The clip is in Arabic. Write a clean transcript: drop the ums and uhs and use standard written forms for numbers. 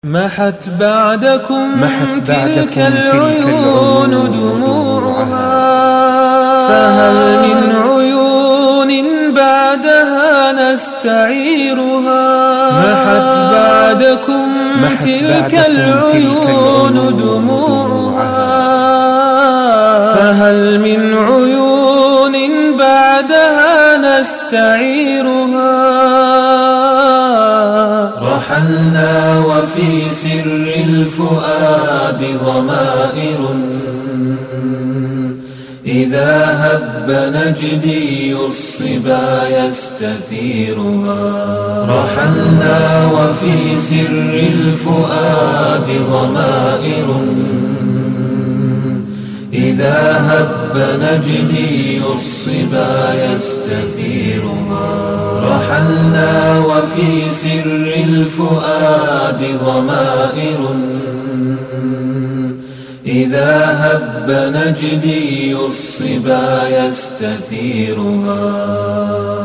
محت بعدكم تلك العيون دموعها، فهل من عيون بعدها نستعيرها؟ محت بعدكم تلك العيون دموعها، فهل من عيون بعدها نستعيرها؟ رحلنا وفي سر الفؤاد ضمائر، إذا هب نجدي الصبا يستثيرها. رحلنا وفي سر الفؤاد ضمائر، إذا هب نجدي الصبا يستثيرها. رحلنا وفي سر الفؤاد ضمائر، إذا هب نجدي الصبا يستثيرها.